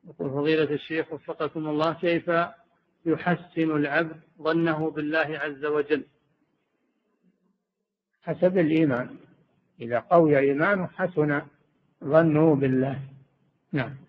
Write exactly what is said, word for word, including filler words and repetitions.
يقول فضيلة الشيخ وفقكم الله، كيف يحسن العبد ظنه بالله عز وجل؟ حسب الإيمان، إذا قوي إيمانه حسن ظنه بالله. نعم.